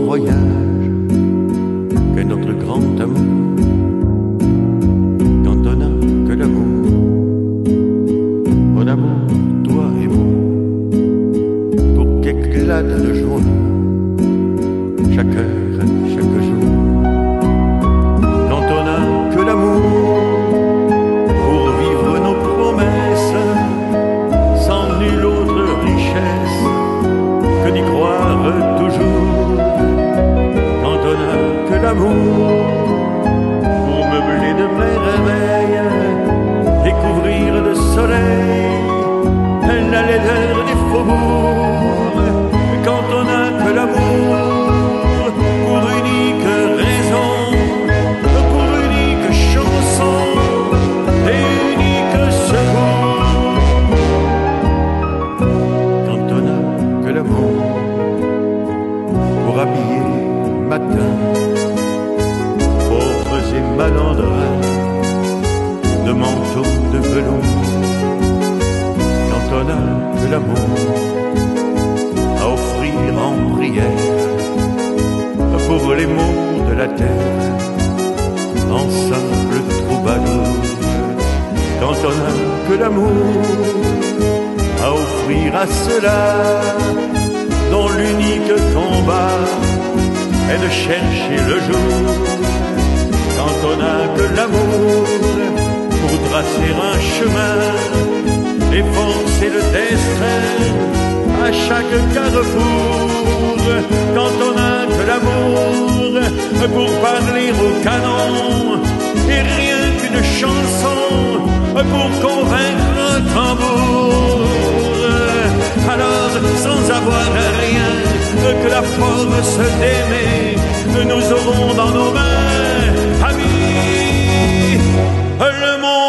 voyage que notre grand amour. Quand on n'a que l'amour, mon amour, toi et moi, pour qu'éclate de joie chaque heure, chaque jour. Quand on n'a que l'amour pour vivre nos promesses, sans nulle autre richesse que d'y croire toujours. Quand on n'a que l'amour pour meubler de merveilles, découvrir le soleil, la laideur des faubourgs. Quand on n'a que l'amour pour unique raison, pour unique chanson et unique secours. Quand on n'a que l'amour pour habiller matin, pauvres et malandrins de manteaux de velours. Quand on n'a que l'amour à offrir en prière pour les maux de la terre, en simple troubadour. Quand on n'a que l'amour à offrir à ceux-là dont l'unique combat est de chercher le jour. Quand on n'a que l'amour pour tracer un chemin et forcer le destin à chaque carrefour. Quand on n'a que l'amour pour parler au canon et rien qu'une chanson pour convaincre un tambour. Alors sans avoir rien que la force d'aimer, nous aurons dans nos mains, amis, le monde.